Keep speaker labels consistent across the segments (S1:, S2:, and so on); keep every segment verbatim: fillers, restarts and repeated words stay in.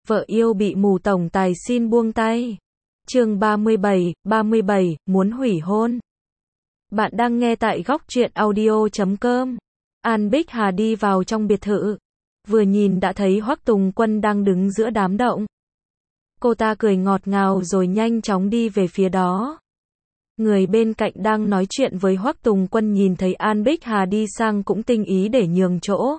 S1: Vợ yêu bị mù tổng tài xin buông tay. Chương ba mươi bảy, ba mươi bảy, muốn hủy hôn. Bạn đang nghe tại góc truyện audio chấm com. An Bích Hà đi vào trong biệt thự. Vừa nhìn đã thấy Hoắc Tùng Quân đang đứng giữa đám động. Cô ta cười ngọt ngào rồi nhanh chóng đi về phía đó. Người bên cạnh đang nói chuyện với Hoắc Tùng Quân nhìn thấy An Bích Hà đi sang cũng tinh ý để nhường chỗ.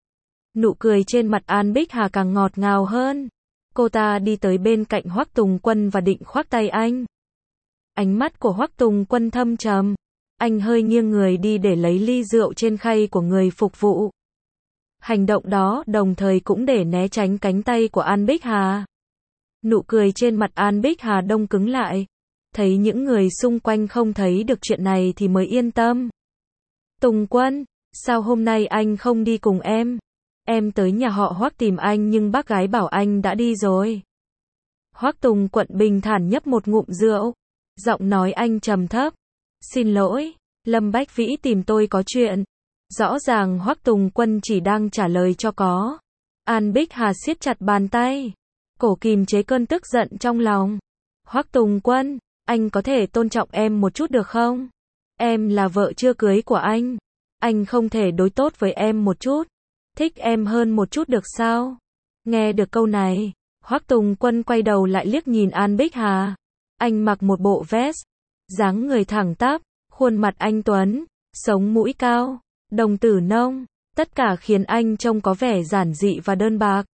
S1: Nụ cười trên mặt An Bích Hà càng ngọt ngào hơn. Cô ta đi tới bên cạnh Hoắc Tùng Quân và định khoác tay anh. Ánh mắt của Hoắc Tùng Quân thâm trầm. Anh hơi nghiêng người đi để lấy ly rượu trên khay của người phục vụ. Hành động đó đồng thời cũng để né tránh cánh tay của An Bích Hà. Nụ cười trên mặt An Bích Hà đông cứng lại. Thấy những người xung quanh không thấy được chuyện này thì mới yên tâm. Tùng Quân, sao hôm nay anh không đi cùng em? Em tới nhà họ Hoắc tìm anh nhưng bác gái bảo anh đã đi rồi. Hoắc Tùng Quân bình thản nhấp một ngụm rượu. Giọng nói anh trầm thấp. Xin lỗi, Lâm Bách Vĩ tìm tôi có chuyện. Rõ ràng Hoắc Tùng Quân chỉ đang trả lời cho có. An Bích Hà siết chặt bàn tay. Cổ kìm chế cơn tức giận trong lòng. Hoắc Tùng Quân, anh có thể tôn trọng em một chút được không? Em là vợ chưa cưới của anh. Anh không thể đối tốt với em một chút. Thích em hơn một chút được sao? Nghe được câu này, Hoắc Tùng Quân quay đầu lại liếc nhìn An Bích Hà. Anh mặc một bộ vest, dáng người thẳng tắp, khuôn mặt anh tuấn, sống mũi cao, đồng tử nông, tất cả khiến anh trông có vẻ giản dị và đơn bạc.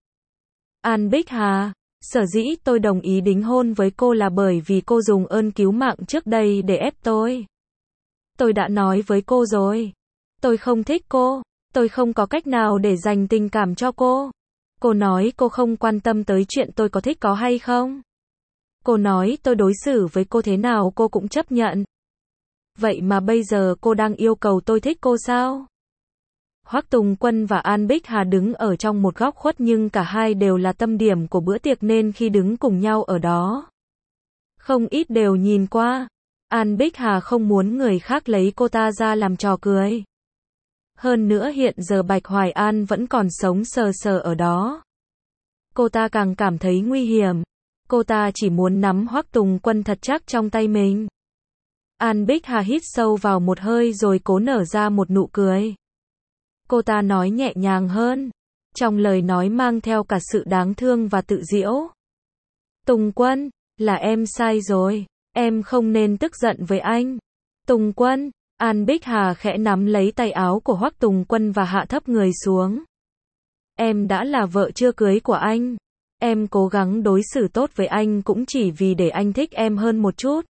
S1: An Bích Hà, sở dĩ tôi đồng ý đính hôn với cô là bởi vì cô dùng ơn cứu mạng trước đây để ép tôi. Tôi đã nói với cô rồi. Tôi không thích cô. Tôi không có cách nào để dành tình cảm cho cô. Cô nói cô không quan tâm tới chuyện tôi có thích có hay không. Cô nói tôi đối xử với cô thế nào cô cũng chấp nhận. Vậy mà bây giờ cô đang yêu cầu tôi thích cô sao? Hoắc Tùng Quân và An Bích Hà đứng ở trong một góc khuất nhưng cả hai đều là tâm điểm của bữa tiệc nên khi đứng cùng nhau ở đó, không ít đều nhìn qua. An Bích Hà không muốn người khác lấy cô ta ra làm trò cười. Hơn nữa hiện giờ Bạch Hoài An vẫn còn sống sờ sờ ở đó. Cô ta càng cảm thấy nguy hiểm. Cô ta chỉ muốn nắm Hoắc Tùng Quân thật chắc trong tay mình. An Bích Hà hít sâu vào một hơi rồi cố nở ra một nụ cười. Cô ta nói nhẹ nhàng hơn. Trong lời nói mang theo cả sự đáng thương và tự giễu. Tùng Quân, là em sai rồi. Em không nên tức giận với anh. Tùng Quân. An Bích Hà khẽ nắm lấy tay áo của Hoắc Tùng Quân và hạ thấp người xuống. Em đã là vợ chưa cưới của anh. Em cố gắng đối xử tốt với anh cũng chỉ vì để anh thích em hơn một chút.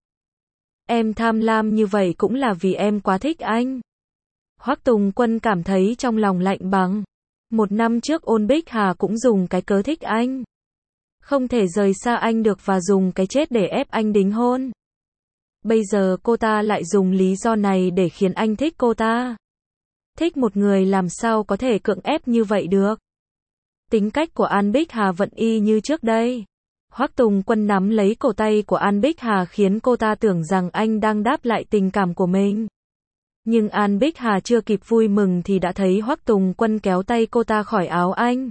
S1: Em tham lam như vậy cũng là vì em quá thích anh. Hoắc Tùng Quân cảm thấy trong lòng lạnh băng. Một năm trước Ôn Bích Hà cũng dùng cái cớ thích anh. Không thể rời xa anh được và dùng cái chết để ép anh đính hôn. Bây giờ cô ta lại dùng lý do này để khiến anh thích cô ta. Thích một người làm sao có thể cưỡng ép như vậy được. Tính cách của An Bích Hà vẫn y như trước đây. Hoắc Tùng Quân nắm lấy cổ tay của An Bích Hà khiến cô ta tưởng rằng anh đang đáp lại tình cảm của mình. Nhưng An Bích Hà chưa kịp vui mừng thì đã thấy Hoắc Tùng Quân kéo tay cô ta khỏi áo anh.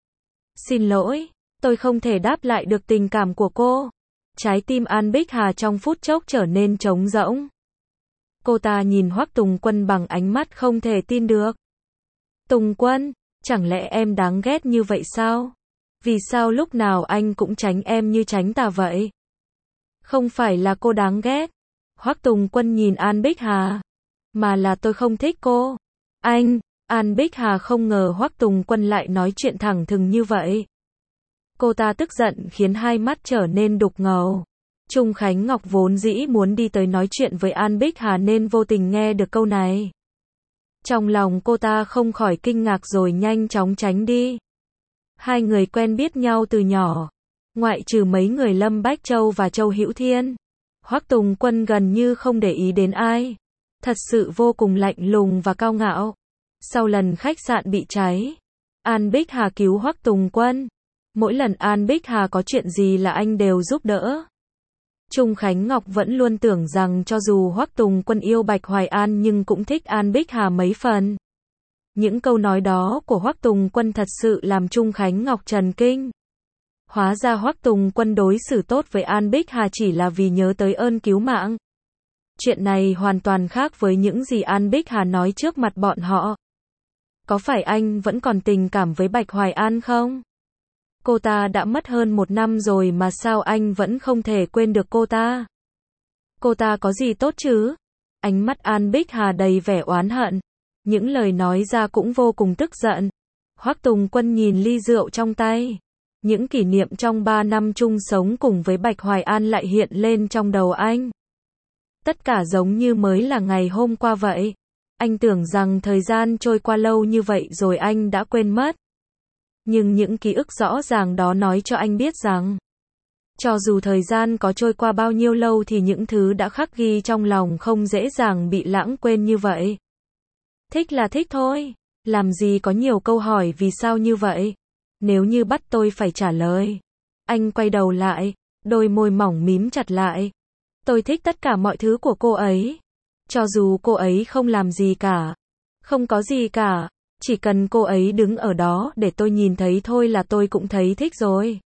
S1: Xin lỗi, tôi không thể đáp lại được tình cảm của cô. Trái tim An Bích Hà trong phút chốc trở nên trống rỗng. Cô ta nhìn Hoắc Tùng Quân bằng ánh mắt không thể tin được. Tùng Quân, chẳng lẽ em đáng ghét như vậy sao? Vì sao lúc nào anh cũng tránh em như tránh tà vậy? Không phải là cô đáng ghét. Hoắc Tùng Quân nhìn An Bích Hà. Mà là tôi không thích cô. Anh, An Bích Hà không ngờ Hoắc Tùng Quân lại nói chuyện thẳng thừng như vậy. Cô ta tức giận khiến hai mắt trở nên đục ngầu. Trung Khánh Ngọc vốn dĩ muốn đi tới nói chuyện với An Bích Hà nên vô tình nghe được câu này. Trong lòng cô ta không khỏi kinh ngạc rồi nhanh chóng tránh đi. Hai người quen biết nhau từ nhỏ. Ngoại trừ mấy người Lâm Bách Châu và Châu Hữu Thiên, Hoắc Tùng Quân gần như không để ý đến ai. Thật sự vô cùng lạnh lùng và cao ngạo. Sau lần khách sạn bị cháy, An Bích Hà cứu Hoắc Tùng Quân. Mỗi lần An Bích Hà có chuyện gì là anh đều giúp đỡ. Trung Khánh Ngọc vẫn luôn tưởng rằng cho dù Hoắc Tùng Quân yêu Bạch Hoài An nhưng cũng thích An Bích Hà mấy phần. Những câu nói đó của Hoắc Tùng Quân thật sự làm Trung Khánh Ngọc chần kinh. Hóa ra Hoắc Tùng Quân đối xử tốt với An Bích Hà chỉ là vì nhớ tới ơn cứu mạng. Chuyện này hoàn toàn khác với những gì An Bích Hà nói trước mặt bọn họ. Có phải anh vẫn còn tình cảm với Bạch Hoài An không? Cô ta đã mất hơn một năm rồi mà sao anh vẫn không thể quên được cô ta? Cô ta có gì tốt chứ? Ánh mắt An Bích Hà đầy vẻ oán hận. Những lời nói ra cũng vô cùng tức giận. Hoắc Tùng Quân nhìn ly rượu trong tay. Những kỷ niệm trong ba năm chung sống cùng với Bạch Hoài An lại hiện lên trong đầu anh. Tất cả giống như mới là ngày hôm qua vậy. Anh tưởng rằng thời gian trôi qua lâu như vậy rồi anh đã quên mất. Nhưng những ký ức rõ ràng đó nói cho anh biết rằng, cho dù thời gian có trôi qua bao nhiêu lâu thì những thứ đã khắc ghi trong lòng không dễ dàng bị lãng quên như vậy. Thích là thích thôi. Làm gì có nhiều câu hỏi vì sao như vậy? Nếu như bắt tôi phải trả lời. Anh quay đầu lại, đôi môi mỏng mím chặt lại. Tôi thích tất cả mọi thứ của cô ấy. Cho dù cô ấy không làm gì cả. Không có gì cả. Chỉ cần cô ấy đứng ở đó để tôi nhìn thấy thôi là tôi cũng thấy thích rồi.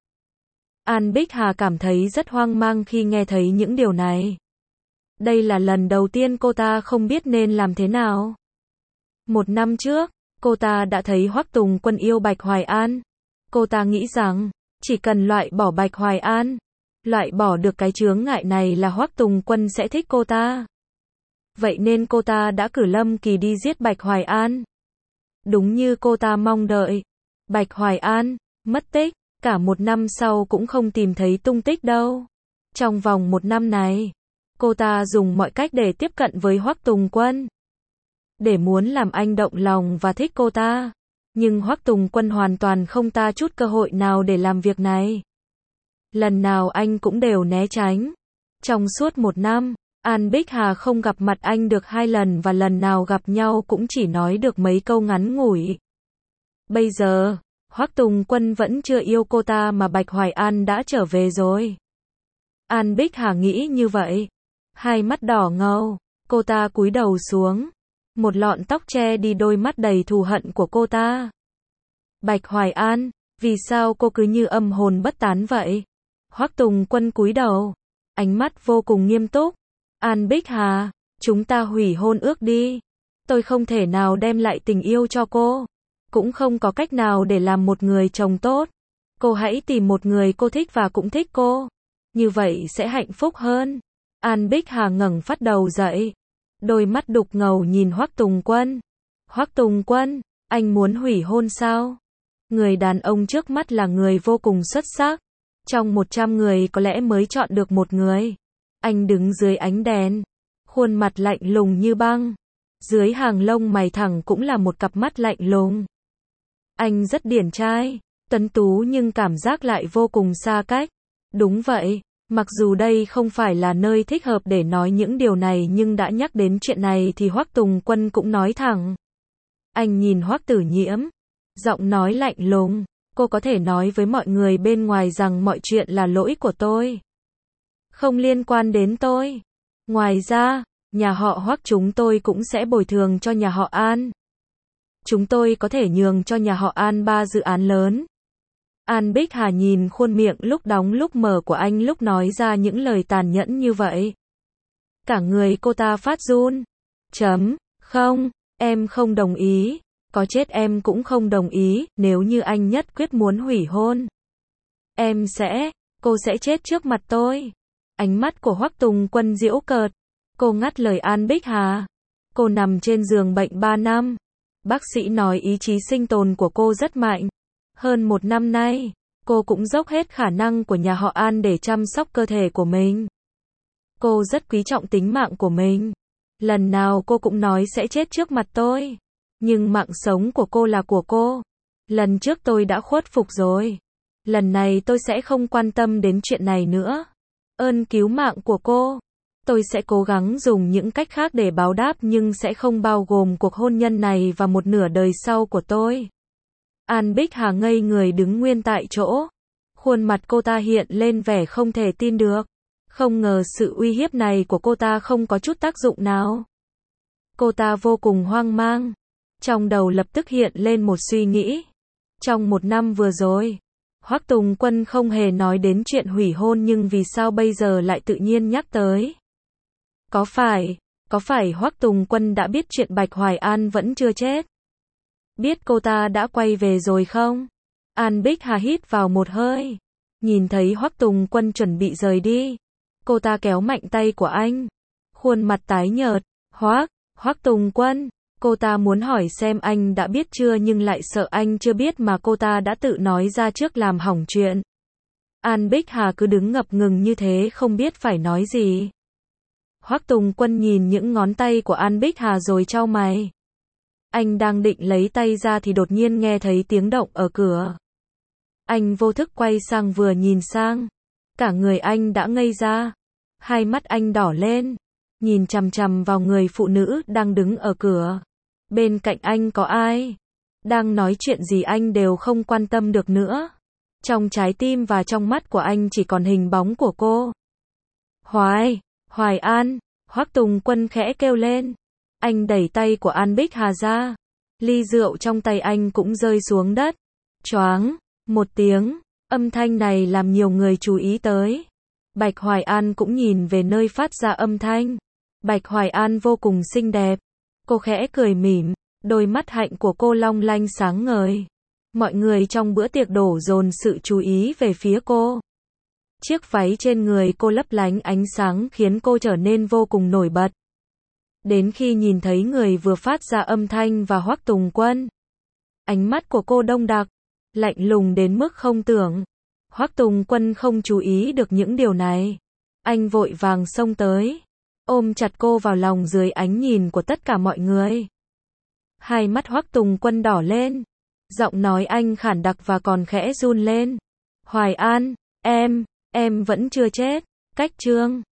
S1: An Bích Hà cảm thấy rất hoang mang khi nghe thấy những điều này. Đây là lần đầu tiên cô ta không biết nên làm thế nào. Một năm trước, cô ta đã thấy Hoắc Tùng Quân yêu Bạch Hoài An. Cô ta nghĩ rằng, chỉ cần loại bỏ Bạch Hoài An, loại bỏ được cái chướng ngại này là Hoắc Tùng Quân sẽ thích cô ta. Vậy nên cô ta đã cử Lâm Kỳ đi giết Bạch Hoài An. Đúng như cô ta mong đợi. Bạch Hoài An, mất tích, cả một năm sau cũng không tìm thấy tung tích đâu. Trong vòng một năm này, cô ta dùng mọi cách để tiếp cận với Hoắc Tùng Quân. Để muốn làm anh động lòng và thích cô ta. Nhưng Hoắc Tùng Quân hoàn toàn không ta chút cơ hội nào để làm việc này. Lần nào anh cũng đều né tránh. Trong suốt một năm, An Bích Hà không gặp mặt anh được hai lần và lần nào gặp nhau cũng chỉ nói được mấy câu ngắn ngủi. Bây giờ, Hoắc Tùng Quân vẫn chưa yêu cô ta mà Bạch Hoài An đã trở về rồi. An Bích Hà nghĩ như vậy. Hai mắt đỏ ngầu, cô ta cúi đầu xuống. Một lọn tóc che đi đôi mắt đầy thù hận của cô ta. Bạch Hoài An, vì sao cô cứ như âm hồn bất tán vậy? Hoắc Tùng Quân cúi đầu, ánh mắt vô cùng nghiêm túc. An Bích Hà, chúng ta hủy hôn ước đi. Tôi không thể nào đem lại tình yêu cho cô. Cũng không có cách nào để làm một người chồng tốt. Cô hãy tìm một người cô thích và cũng thích cô. Như vậy sẽ hạnh phúc hơn. An Bích Hà ngẩng phát đầu dậy. Đôi mắt đục ngầu nhìn Hoắc Tùng Quân. Hoắc Tùng Quân, anh muốn hủy hôn sao? Người đàn ông trước mắt là người vô cùng xuất sắc. Trong một trăm người có lẽ mới chọn được một người. Anh đứng dưới ánh đèn. Khuôn mặt lạnh lùng như băng. Dưới hàng lông mày thẳng cũng là một cặp mắt lạnh lùng. Anh rất điển trai, tuấn tú nhưng cảm giác lại vô cùng xa cách. Đúng vậy. Mặc dù đây không phải là nơi thích hợp để nói những điều này nhưng đã nhắc đến chuyện này thì Hoắc Tùng Quân cũng nói thẳng. Anh nhìn Hoắc Tử Nhiễm, giọng nói lạnh lùng, cô có thể nói với mọi người bên ngoài rằng mọi chuyện là lỗi của tôi. Không liên quan đến tôi. Ngoài ra, nhà họ Hoắc chúng tôi cũng sẽ bồi thường cho nhà họ An. Chúng tôi có thể nhường cho nhà họ An ba dự án lớn. An Bích Hà nhìn khuôn miệng lúc đóng lúc mở của anh lúc nói ra những lời tàn nhẫn như vậy. Cả người cô ta phát run. Chấm, không, em không đồng ý. Có chết em cũng không đồng ý, nếu như anh nhất quyết muốn hủy hôn. Em sẽ, cô sẽ chết trước mặt tôi. Ánh mắt của Hoắc Tùng Quân giễu cợt. Cô ngắt lời An Bích Hà. Cô nằm trên giường bệnh ba năm. Bác sĩ nói ý chí sinh tồn của cô rất mạnh. Hơn một năm nay, cô cũng dốc hết khả năng của nhà họ An để chăm sóc cơ thể của mình. Cô rất quý trọng tính mạng của mình. Lần nào cô cũng nói sẽ chết trước mặt tôi. Nhưng mạng sống của cô là của cô. Lần trước tôi đã khuất phục rồi. Lần này tôi sẽ không quan tâm đến chuyện này nữa. Ơn cứu mạng của cô. Tôi sẽ cố gắng dùng những cách khác để báo đáp nhưng sẽ không bao gồm cuộc hôn nhân này và một nửa đời sau của tôi. An Bích Hà ngây người đứng nguyên tại chỗ. Khuôn mặt cô ta hiện lên vẻ không thể tin được. Không ngờ sự uy hiếp này của cô ta không có chút tác dụng nào. Cô ta vô cùng hoang mang. Trong đầu lập tức hiện lên một suy nghĩ. Trong một năm vừa rồi, Hoắc Tùng Quân không hề nói đến chuyện hủy hôn nhưng vì sao bây giờ lại tự nhiên nhắc tới? Có phải, có phải Hoắc Tùng Quân đã biết chuyện Bạch Hoài An vẫn chưa chết? Biết cô ta đã quay về rồi không? An Bích Hà hít vào một hơi. Nhìn thấy Hoắc Tùng Quân chuẩn bị rời đi. Cô ta kéo mạnh tay của anh. Khuôn mặt tái nhợt. Hoắc, Hoắc Tùng Quân. Cô ta muốn hỏi xem anh đã biết chưa nhưng lại sợ anh chưa biết mà cô ta đã tự nói ra trước làm hỏng chuyện. An Bích Hà cứ đứng ngập ngừng như thế không biết phải nói gì. Hoắc Tùng Quân nhìn những ngón tay của An Bích Hà rồi chau mày. Anh đang định lấy tay ra thì đột nhiên nghe thấy tiếng động ở cửa. Anh vô thức quay sang vừa nhìn sang. Cả người anh đã ngây ra. Hai mắt anh đỏ lên. Nhìn chằm chằm vào người phụ nữ đang đứng ở cửa. Bên cạnh anh có ai? Đang nói chuyện gì anh đều không quan tâm được nữa. Trong trái tim và trong mắt của anh chỉ còn hình bóng của cô. Hoài, Hoài An, Hoắc Tùng Quân khẽ kêu lên. Anh đẩy tay của An Bích Hà ra. Ly rượu trong tay anh cũng rơi xuống đất. Choáng, một tiếng, âm thanh này làm nhiều người chú ý tới. Bạch Hoài An cũng nhìn về nơi phát ra âm thanh. Bạch Hoài An vô cùng xinh đẹp. Cô khẽ cười mỉm, đôi mắt hạnh của cô long lanh sáng ngời. Mọi người trong bữa tiệc đổ dồn sự chú ý về phía cô. Chiếc váy trên người cô lấp lánh ánh sáng khiến cô trở nên vô cùng nổi bật. Đến khi nhìn thấy người vừa phát ra âm thanh và Hoắc Tùng Quân, ánh mắt của cô đông đặc, lạnh lùng đến mức không tưởng. Hoắc Tùng Quân không chú ý được những điều này. Anh vội vàng xông tới, ôm chặt cô vào lòng dưới ánh nhìn của tất cả mọi người. Hai mắt Hoắc Tùng Quân đỏ lên, giọng nói anh khản đặc và còn khẽ run lên. Hoài An, em, em vẫn chưa chết. Cách chương